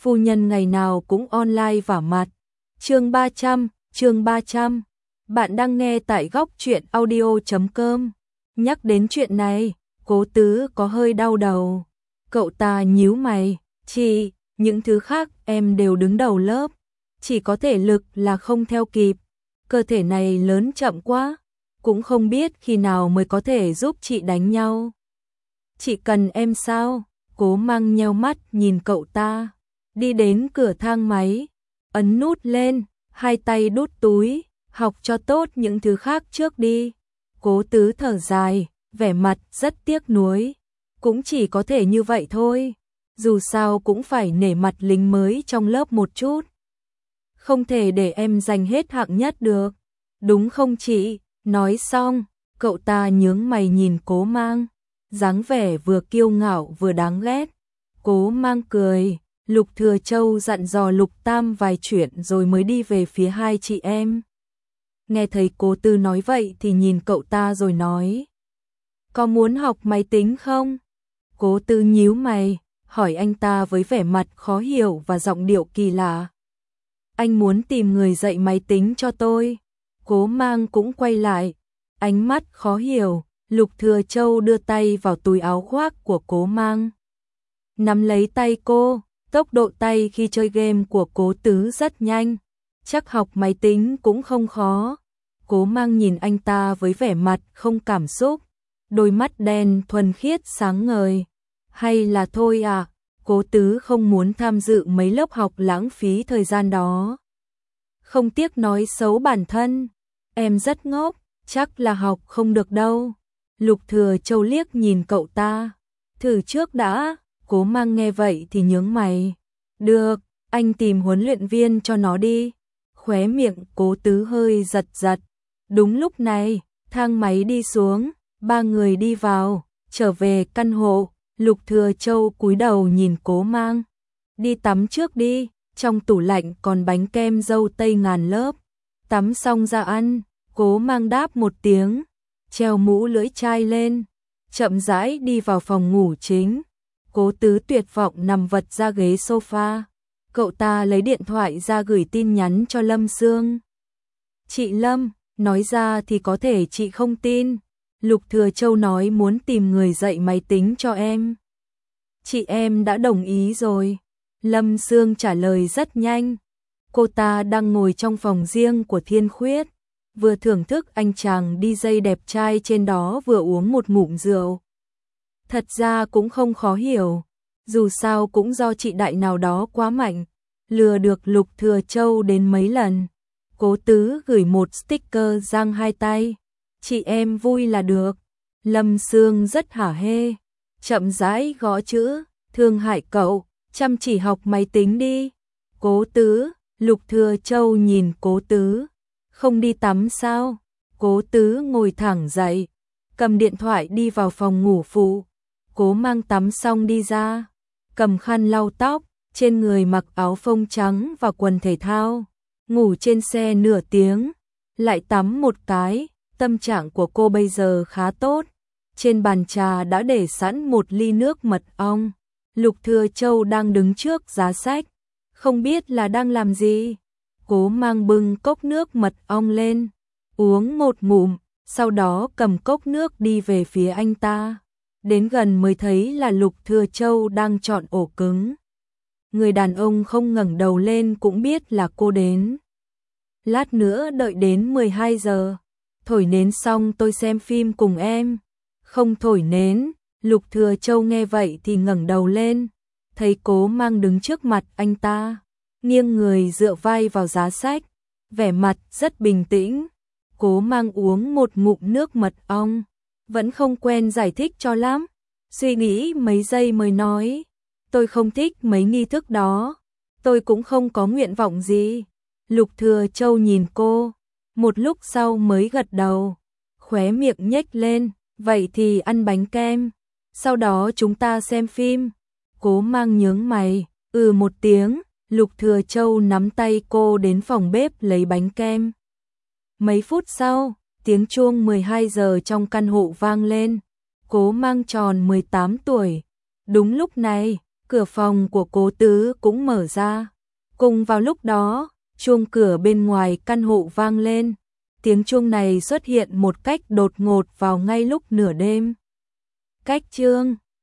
phu nhân ngày nào cũng online vả mặt. Chương 300. Bạn đang nghe tại góc truyện audio.com. Nhắc đến chuyện này, Cố Tứ có hơi đau đầu. Cậu ta nhíu mày, "Chị, những thứ khác em đều đứng đầu lớp, chỉ có thể lực là không theo kịp, cơ thể này lớn chậm quá, cũng không biết khi nào mới có thể giúp chị đánh nhau." "Chị cần em sao?" Cố Mang nheo mắt nhìn cậu ta, đi đến cửa thang máy, ấn nút lên, hai tay đút túi, "Học cho tốt những thứ khác trước đi." Cố Tứ thở dài, vẻ mặt rất tiếc nuối, "Cũng chỉ có thể như vậy thôi, dù sao cũng phải nể mặt lính mới trong lớp một chút. Không thể để em giành hết hạng nhất được, đúng không chị?" Nói xong, cậu ta nhướng mày nhìn Cố Mang, dáng vẻ vừa kiêu ngạo vừa đáng ghét. Cố Mang cười, Lục Thừa Châu dặn dò Lục Tam vài chuyện rồi mới đi về phía hai chị em. Nghe thấy Cố Tư nói vậy thì nhìn cậu ta rồi nói, "Có muốn học máy tính không?" Cố Tư nhíu mày, hỏi anh ta với vẻ mặt khó hiểu và giọng điệu kỳ lạ. "Anh muốn tìm người dạy máy tính cho tôi." Cố Mang cũng quay lại, ánh mắt khó hiểu. Lục Thừa Châu đưa tay vào túi áo khoác của Cố Mang, nắm lấy tay cô. Tốc độ tay khi chơi game của Cố Tứ rất nhanh, chắc học máy tính cũng không khó. Cố Mang nhìn anh ta với vẻ mặt không cảm xúc, đôi mắt đen thuần khiết sáng ngời. "Hay là thôi à?" Cố Tứ không muốn tham dự mấy lớp học lãng phí thời gian đó. Không tiếc nói xấu bản thân, "Em rất ngốc, chắc là học không được đâu." Lục Thừa Châu liếc nhìn cậu ta, "Thử trước đã." Cố Mang nghe vậy thì nhướng mày, "Được, anh tìm huấn luyện viên cho nó đi." Khóe miệng Cố Tứ hơi giật giật. Đúng lúc này, thang máy đi xuống, ba người đi vào, trở về căn hộ. Lục Thừa Châu cúi đầu nhìn Cố Mang, "Đi tắm trước đi, trong tủ lạnh còn bánh kem dâu tây ngàn lớp, tắm xong ra ăn." Cố Mang đáp một tiếng, treo mũ lưỡi chai lên, chậm rãi đi vào phòng ngủ chính. Cố Tứ tuyệt vọng nằm vật ra ghế sofa. Cậu ta lấy điện thoại ra gửi tin nhắn cho Lâm Sương. "Chị Lâm, nói ra thì có thể chị không tin. Lục Thừa Châu nói muốn tìm người dạy máy tính cho em. Chị em đã đồng ý rồi." Lâm Sương trả lời rất nhanh. Cô ta đang ngồi trong phòng riêng của Thiên Khuyết, vừa thưởng thức anh chàng DJ đẹp trai trên đó vừa uống một ngụm rượu. Thật ra cũng không khó hiểu, dù sao cũng do chị đại nào đó quá mạnh, lừa được Lục Thừa Châu đến mấy lần. Cố Tứ gửi một sticker giang hai tay, "Chị em vui là được." Lâm Sương rất hả hê, chậm rãi gõ chữ, "Thương hại cậu, chăm chỉ học máy tính đi." Cố Tứ, Lục Thừa Châu nhìn Cố Tứ, "Không đi tắm sao?" Cố Tứ ngồi thẳng dậy, cầm điện thoại đi vào phòng ngủ phụ. Cố Mang tắm xong đi ra, cầm khăn lau tóc, trên người mặc áo phông trắng và quần thể thao, ngủ trên xe nửa tiếng, lại tắm một cái. Tâm trạng của cô bây giờ khá tốt. Trên bàn trà đã để sẵn một ly nước mật ong. Lục Thừa Châu đang đứng trước giá sách, không biết là đang làm gì. Cố Mang bưng cốc nước mật ong lên, uống một ngụm, sau đó cầm cốc nước đi về phía anh ta. Đến gần mới thấy là Lục Thừa Châu đang chọn ổ cứng. Người đàn ông không ngẩng đầu lên cũng biết là cô đến. "Lát nữa đợi đến 12 giờ, thổi nến xong tôi xem phim cùng em." "Không thổi nến." Lục Thừa Châu nghe vậy thì ngẩng đầu lên, thấy Cố Mang đứng trước mặt anh ta, nghiêng người dựa vai vào giá sách, vẻ mặt rất bình tĩnh. Cố Mang uống một ngụm nước mật ong, vẫn không quen giải thích cho lắm, suy nghĩ mấy giây mới nói, "Tôi không thích mấy nghi thức đó, tôi cũng không có nguyện vọng gì." Lục Thừa Châu nhìn cô, một lúc sau mới gật đầu, khóe miệng nhếch lên, "Vậy thì ăn bánh kem, sau đó chúng ta xem phim." Cố Mang nhướng mày, một tiếng. Lục Thừa Châu nắm tay cô đến phòng bếp lấy bánh kem. Mấy phút sau, tiếng chuông 12 giờ trong căn hộ vang lên. Cố Mang tròn 18 tuổi. Đúng lúc này, Cửa phòng của Cố Tứ cũng mở ra. Cùng vào lúc đó, chuông cửa bên ngoài căn hộ vang lên. Tiếng chuông này xuất hiện một cách đột ngột vào ngay lúc nửa đêm. Cách chương